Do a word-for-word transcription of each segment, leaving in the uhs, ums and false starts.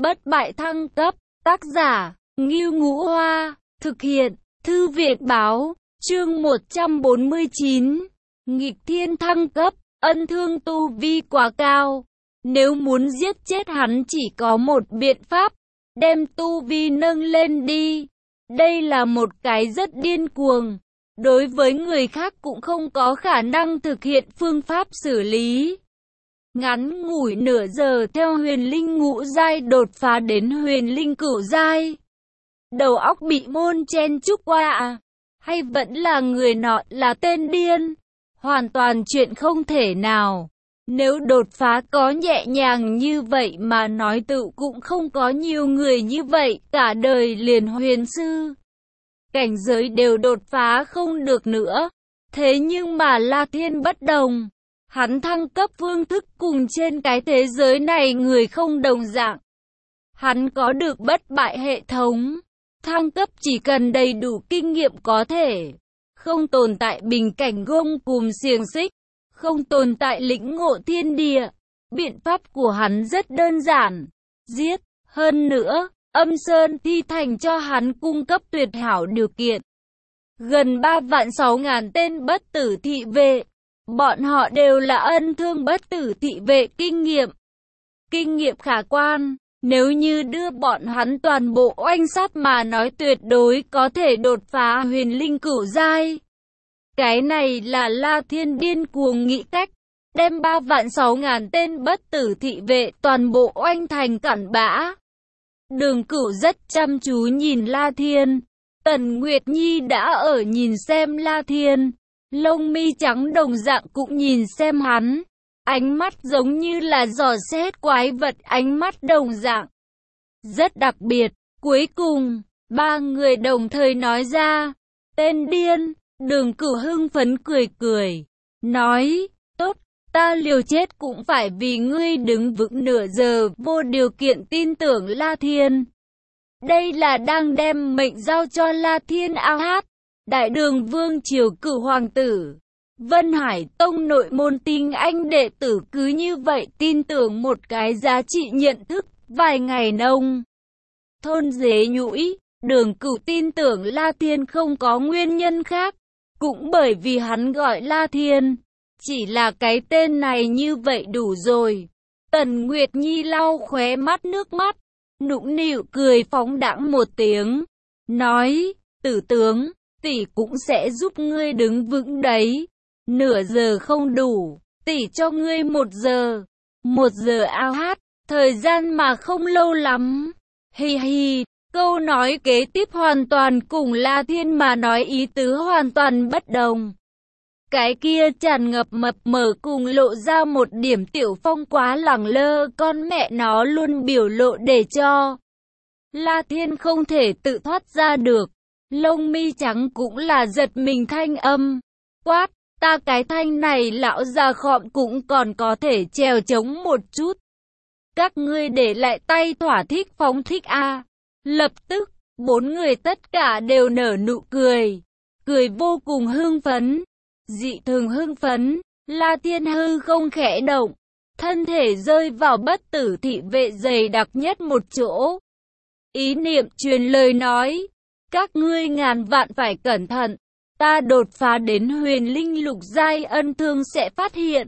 Bất bại thăng cấp, tác giả, Ngưu Ngũ Hoa, thực hiện, Thư viện báo, chương một trăm bốn mươi chín, nghịch thiên thăng cấp, ân thương tu vi quá cao. Nếu muốn giết chết hắn chỉ có một biện pháp, đem tu vi nâng lên đi. Đây là một cái rất điên cuồng. Đối với người khác cũng không có khả năng thực hiện phương pháp xử lý. Ngắn ngủi nửa giờ theo huyền linh ngũ giai đột phá đến huyền linh cửu giai. Đầu óc bị môn chen chúc qua à? Hay vẫn là người nọ là tên điên? Hoàn toàn chuyện không thể nào. Nếu đột phá có nhẹ nhàng như vậy mà nói tự cũng không có nhiều người như vậy, cả đời liền huyền sư. Cảnh giới đều đột phá không được nữa. Thế nhưng mà La Thiên bất đồng. Hắn thăng cấp phương thức cùng trên cái thế giới này người không đồng dạng. Hắn có được bất bại hệ thống. Thăng cấp chỉ cần đầy đủ kinh nghiệm có thể. Không tồn tại bình cảnh gông cùm xiềng xích. Không tồn tại lĩnh ngộ thiên địa. Biện pháp của hắn rất đơn giản. Giết. Hơn nữa, Âm Sơn Thi Thành cho hắn cung cấp tuyệt hảo điều kiện. Gần ba vạn sáu ngàn tên bất tử thị vệ. Bọn họ đều là ân thương bất tử thị vệ kinh nghiệm. Kinh nghiệm khả quan. Nếu như đưa bọn hắn toàn bộ oanh sát mà nói tuyệt đối có thể đột phá huyền linh cửu giai. Cái này là La Thiên điên cuồng nghĩ cách. Đem ba vạn sáu ngàn tên bất tử thị vệ toàn bộ oanh thành cặn bã. Đường Cửu rất chăm chú nhìn La Thiên. Tần Nguyệt Nhi đã ở nhìn xem La Thiên. Lông mi trắng đồng dạng cũng nhìn xem hắn. Ánh mắt giống như là dò xét quái vật, ánh mắt đồng dạng. Rất đặc biệt. Cuối cùng, ba người đồng thời nói ra. Tên điên. Đường Cửu hưng phấn cười cười. Nói, tốt, ta liều chết cũng phải vì ngươi đứng vững nửa giờ, vô điều kiện tin tưởng La Thiên. Đây là đang đem mệnh giao cho La Thiên ao hát. Đại đường vương triều cửu hoàng tử. Vân Hải Tông nội môn tinh anh đệ tử cứ như vậy tin tưởng một cái giá trị nhận thức, vài ngày nông. Thôn dế nhũi, Đường Cửu tin tưởng La Thiên không có nguyên nhân khác. Cũng bởi vì hắn gọi La Thiên. Chỉ là cái tên này như vậy đủ rồi. Tần Nguyệt Nhi lau khóe mắt nước mắt. Nũng nịu cười phóng đãng một tiếng. Nói, tử tướng, tỷ cũng sẽ giúp ngươi đứng vững đấy. Nửa giờ không đủ, tỷ cho ngươi một giờ. Một giờ ao hát, thời gian mà không lâu lắm. Hi hi. Câu nói kế tiếp hoàn toàn cùng La Thiên mà nói ý tứ hoàn toàn bất đồng. Cái kia tràn ngập mập mờ cùng lộ ra một điểm tiểu phong quá lẳng lơ, con mẹ nó luôn biểu lộ để cho La Thiên không thể tự thoát ra được. Lông mi trắng cũng là giật mình thanh âm. Quát, ta cái thanh này lão già khọm cũng còn có thể trèo chống một chút. Các ngươi để lại tay thỏa thích phóng thích a. Lập tức, bốn người tất cả đều nở nụ cười. Cười vô cùng hưng phấn. Dị thường hưng phấn. La Thiên hư không khẽ động. Thân thể rơi vào bất tử thị vệ dày đặc nhất một chỗ. Ý niệm truyền lời nói. Các ngươi ngàn vạn phải cẩn thận. Ta đột phá đến huyền linh lục giai, ân thương sẽ phát hiện.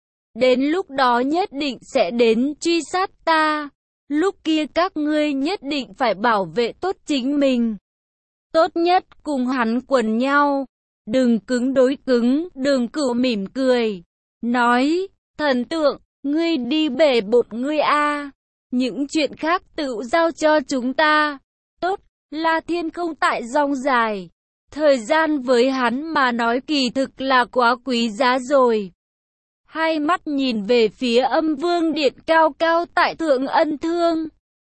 Đến lúc đó nhất định sẽ đến truy sát ta. Lúc kia các ngươi nhất định phải bảo vệ tốt chính mình. Tốt nhất cùng hắn quần nhau. Đừng cứng đối cứng. Đường Cửu mỉm cười. Nói, thần tượng, ngươi đi bể bộn ngươi a. Những chuyện khác tự giao cho chúng ta. Tốt, La Thiên không tại rong dài. Thời gian với hắn mà nói kỳ thực là quá quý giá rồi. Hai mắt nhìn về phía Âm Vương Điện cao cao tại thượng ân thương.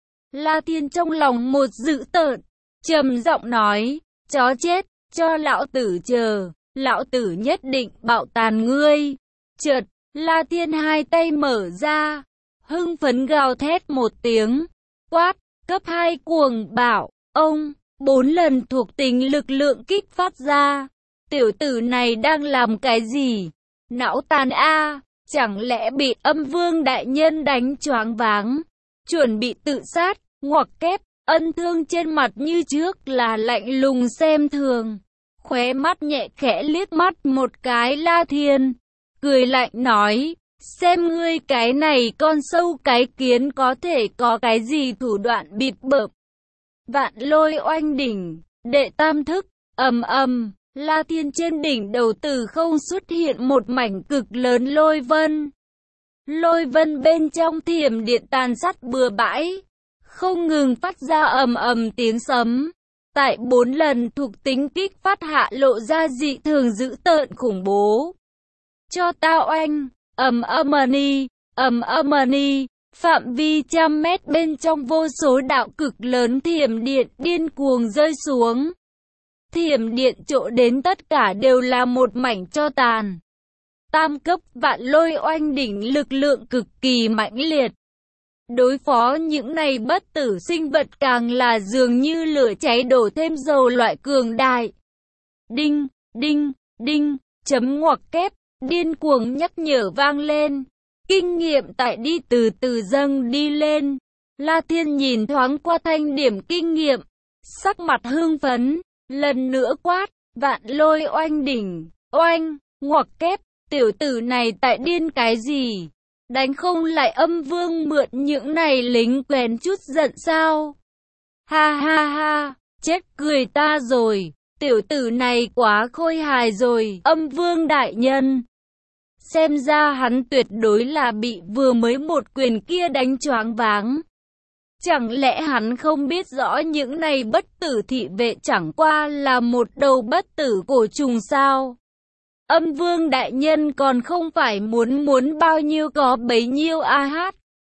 La Thiên trong lòng một dữ tợn, trầm giọng nói, chó chết, cho lão tử chờ, lão tử nhất định bạo tàn ngươi. Chợt, La Thiên hai tay mở ra, hưng phấn gào thét một tiếng, quát, cấp hai cuồng bạo, ông, bốn lần thuộc tính lực lượng kích phát ra. Tiểu tử này đang làm cái gì? Não tàn a, chẳng lẽ bị Âm Vương đại nhân đánh choáng váng? chuẩn bị tự sát, ngoặc kép, Ân Thương trên mặt như trước là lạnh lùng xem thường. Khóe mắt nhẹ khẽ liếc mắt một cái La Thiên, cười lạnh nói, xem ngươi cái này con sâu cái kiến có thể có cái gì thủ đoạn bịp bợp. Vạn Lôi Oanh Đỉnh, đệ tam thức, ầm ầm, La Thiên trên đỉnh đầu từ không xuất hiện một mảnh cực lớn lôi vân. Lôi vân bên trong thiểm điện tàn sát bừa bãi, không ngừng phát ra ầm ầm tiếng sấm. Tại bốn lần thuộc tính kích phát hạ lộ ra dị thường dữ tợn khủng bố. Cho tao oanh, ầm âm-ni, ầm âm-ni, phạm vi trăm mét bên trong vô số đạo cực lớn thiểm điện điên cuồng rơi xuống. Thiểm điện chỗ đến tất cả đều là một mảnh tro tàn. Tam cấp Vạn Lôi Oanh Đỉnh lực lượng cực kỳ mãnh liệt. Đối phó những này bất tử sinh vật càng là dường như lửa cháy đổ thêm dầu loại cường đại. Đinh, đinh, đinh, chấm ngoặc kép, điên cuồng nhắc nhở vang lên. Kinh nghiệm tại đi từ từ dâng đi lên. La Thiên nhìn thoáng qua thanh điểm kinh nghiệm, sắc mặt hưng phấn, lần nữa quát, Vạn Lôi Oanh Đỉnh, oanh, ngoặc kép, tiểu tử này tại điên cái gì? Đánh không lại Âm Vương mượn những này lính quèn chút giận sao? Ha ha ha, chết cười ta rồi, tiểu tử này quá khôi hài rồi, Âm Vương đại nhân. Xem ra hắn tuyệt đối là bị vừa mới một quyền kia đánh choáng váng. Chẳng lẽ hắn không biết rõ những này bất tử thị vệ chẳng qua là một đầu bất tử cổ trùng sao? Âm Vương đại nhân còn không phải muốn muốn bao nhiêu có bấy nhiêu a hát.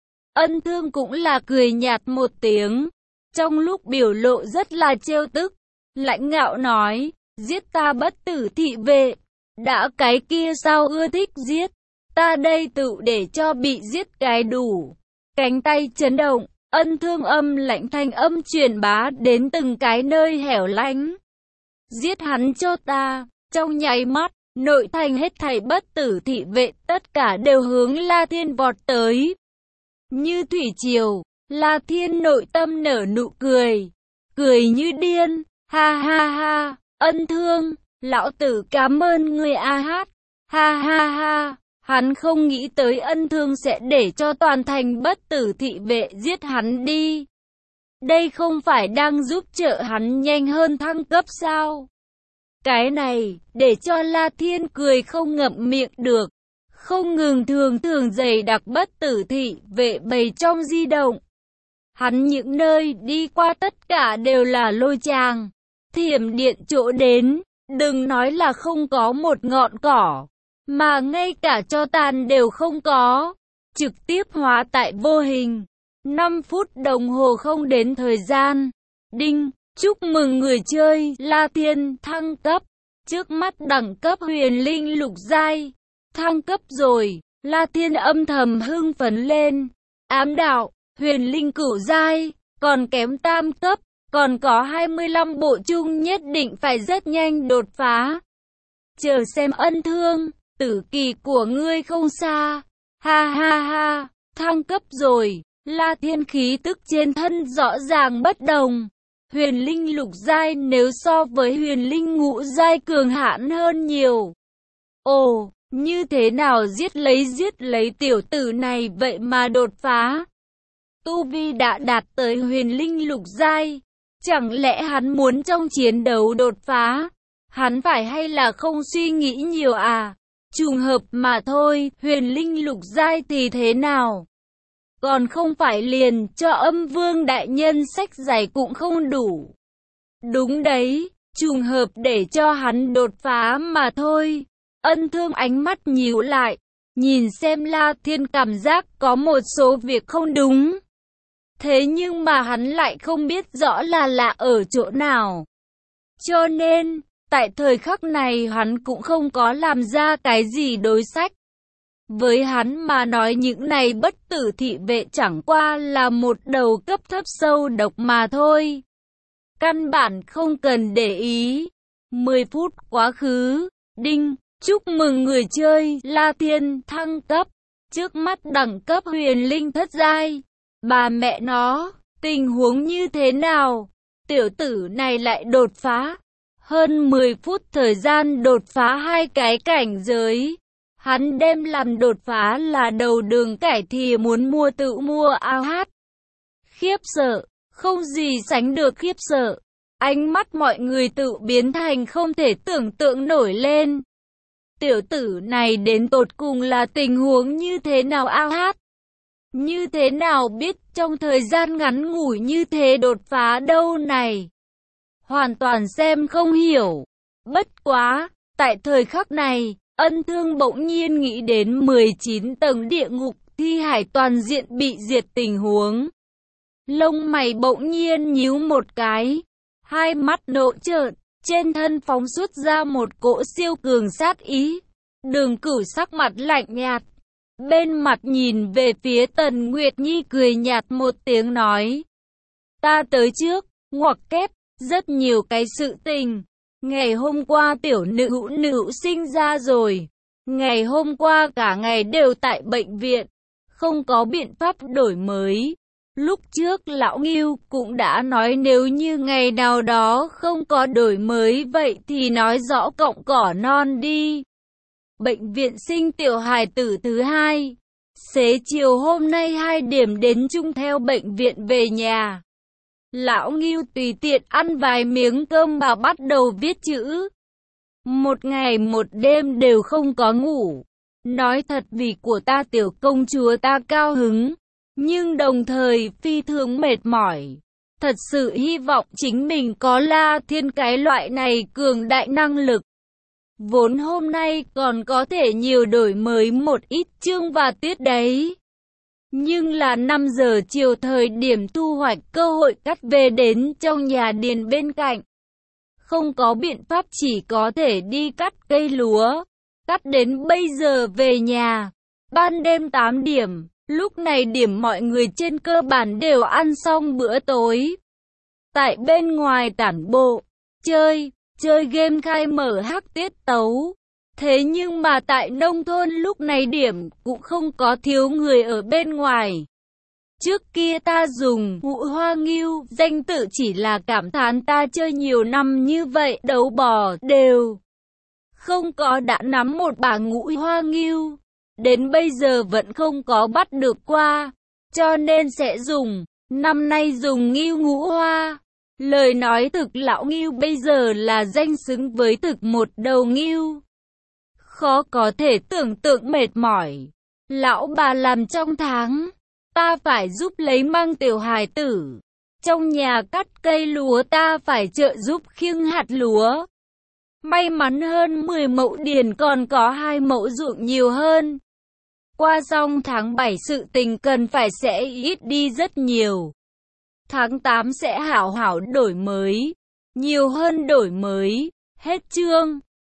Ân Thương cũng là cười nhạt một tiếng, trong lúc biểu lộ rất là trêu tức, lãnh ngạo nói, giết ta bất tử thị vệ, đã cái kia sao ưa thích giết, ta đây tự để cho bị giết cái đủ. Cánh tay chấn động, Ân Thương âm lạnh thanh âm truyền bá đến từng cái nơi hẻo lánh. Giết hắn cho ta, trong nháy mắt. Nội thành hết thảy bất tử thị vệ tất cả đều hướng La Thiên vọt tới. Như thủy triều, La Thiên nội tâm nở nụ cười, cười như điên, ha ha ha, Ân Thương, lão tử cảm ơn người a hát, ha ha ha, hắn không nghĩ tới Ân Thương sẽ để cho toàn thành bất tử thị vệ giết hắn đi. Đây không phải đang giúp trợ hắn nhanh hơn thăng cấp sao? Cái này, để cho La Thiên cười không ngậm miệng được, không ngừng thường thường dày đặc bất tử thị vệ bầy trong di động. Hắn những nơi đi qua tất cả đều là lôi tràng, thiểm điện chỗ đến, đừng nói là không có một ngọn cỏ, mà ngay cả tro tàn đều không có, trực tiếp hóa tại vô hình. năm phút đồng hồ không đến thời gian, đinh. Chúc mừng người chơi La Thiên thăng cấp. Trước mắt đẳng cấp huyền linh lục giai. Thăng cấp rồi, La Thiên âm thầm hưng phấn lên. Ám đạo, huyền linh cửu giai, còn kém tam cấp, còn có hai mươi lăm bộ chung nhất định phải rất nhanh đột phá. Chờ xem Ân Thương, tử kỳ của ngươi không xa. Ha ha ha, thăng cấp rồi, La Thiên khí tức trên thân rõ ràng bất đồng. Huyền linh lục giai nếu so với huyền linh ngũ giai cường hãn hơn nhiều. Ồ, như thế nào giết lấy giết lấy tiểu tử này vậy mà đột phá? Tu vi đã đạt tới huyền linh lục giai, chẳng lẽ hắn muốn trong chiến đấu đột phá? Hắn phải hay là không suy nghĩ nhiều à? Trùng hợp mà thôi, huyền linh lục giai thì thế nào? Còn không phải liền cho Âm Vương đại nhân sách giày cũng không đủ. Đúng đấy, trùng hợp để cho hắn đột phá mà thôi. Ân Thương ánh mắt nhíu lại, nhìn xem La Thiên cảm giác có một số việc không đúng. Thế nhưng mà hắn lại không biết rõ là lạ ở chỗ nào. Cho nên, tại thời khắc này hắn cũng không có làm ra cái gì đối sách. Với hắn mà nói những này bất tử thị vệ chẳng qua là một đầu cấp thấp sâu độc mà thôi. Căn bản không cần để ý. mười phút quá khứ, đinh, chúc mừng người chơi La Thiên thăng cấp. Trước mắt đẳng cấp huyền linh thất giai. Bà mẹ nó, tình huống như thế nào? Tiểu tử này lại đột phá. Hơn mười phút thời gian đột phá hai cái cảnh giới. Hắn đem làm đột phá là đầu đường cải thì muốn mua tự mua a hát. Khiếp sợ, không gì sánh được khiếp sợ. Ánh mắt mọi người tự biến thành không thể tưởng tượng nổi lên. Tiểu tử này đến tột cùng là tình huống như thế nào a hát? Như thế nào biết trong thời gian ngắn ngủi như thế đột phá đâu này? Hoàn toàn xem không hiểu. Bất quá, tại thời khắc này, Ân Thương bỗng nhiên nghĩ đến mười chín tầng địa ngục thi hải toàn diện bị diệt tình huống. Lông mày bỗng nhiên nhíu một cái, hai mắt nộ trợn, trên thân phóng xuất ra một cỗ siêu cường sát ý. Đường Cửu sắc mặt lạnh nhạt, bên mặt nhìn về phía Tần Nguyệt Nhi cười nhạt một tiếng nói. Ta tới trước, ngoặc kép, rất nhiều cái sự tình. Ngày hôm qua tiểu nữ hữu nữ sinh ra rồi. Ngày hôm qua cả ngày đều tại bệnh viện, không có biện pháp đổi mới. Lúc trước lão Ngưu cũng đã nói nếu như ngày nào đó không có đổi mới vậy thì nói rõ cọng cỏ non đi. Bệnh viện sinh tiểu hài tử thứ hai. Xế chiều hôm nay hai điểm đến chung theo bệnh viện về nhà. Lão Ngưu tùy tiện ăn vài miếng cơm vào bắt đầu viết chữ. Một ngày một đêm đều không có ngủ. Nói thật vì của ta tiểu công chúa ta cao hứng. Nhưng đồng thời phi thường mệt mỏi. Thật sự hy vọng chính mình có La Thiên cái loại này cường đại năng lực. Vốn hôm nay còn có thể nhiều đổi mới một ít chương và tiết đấy. Nhưng là năm giờ chiều thời điểm thu hoạch cơ hội cắt về đến trong nhà điền bên cạnh. Không có biện pháp chỉ có thể đi cắt cây lúa. Cắt đến bây giờ về nhà. Ban đêm tám điểm. Lúc này điểm mọi người trên cơ bản đều ăn xong bữa tối. Tại bên ngoài tản bộ, chơi, chơi game khai mở hắc tiết tấu. Thế nhưng mà tại nông thôn lúc này điểm cũng không có thiếu người ở bên ngoài. Trước kia ta dùng Ngũ Hoa Ngưu, danh tự chỉ là cảm thán ta chơi nhiều năm như vậy đấu bò đều. Không có đã nắm một bả Ngũ Hoa Ngưu. Đến bây giờ vẫn không có bắt được qua, cho nên sẽ dùng, năm nay dùng Ngưu Ngũ Hoa. Lời nói thực lão Ngưu bây giờ là danh xứng với thực một đầu Ngưu. Khó có thể tưởng tượng mệt mỏi. Lão bà làm trong tháng, ta phải giúp lấy mang tiểu hài tử. Trong nhà cắt cây lúa ta phải trợ giúp khiêng hạt lúa. May mắn hơn mười mẫu điền còn có hai mẫu ruộng nhiều hơn. Qua xong tháng bảy sự tình cần phải sẽ ít đi rất nhiều. Tháng tám sẽ hảo hảo đổi mới, nhiều hơn đổi mới. Hết chương.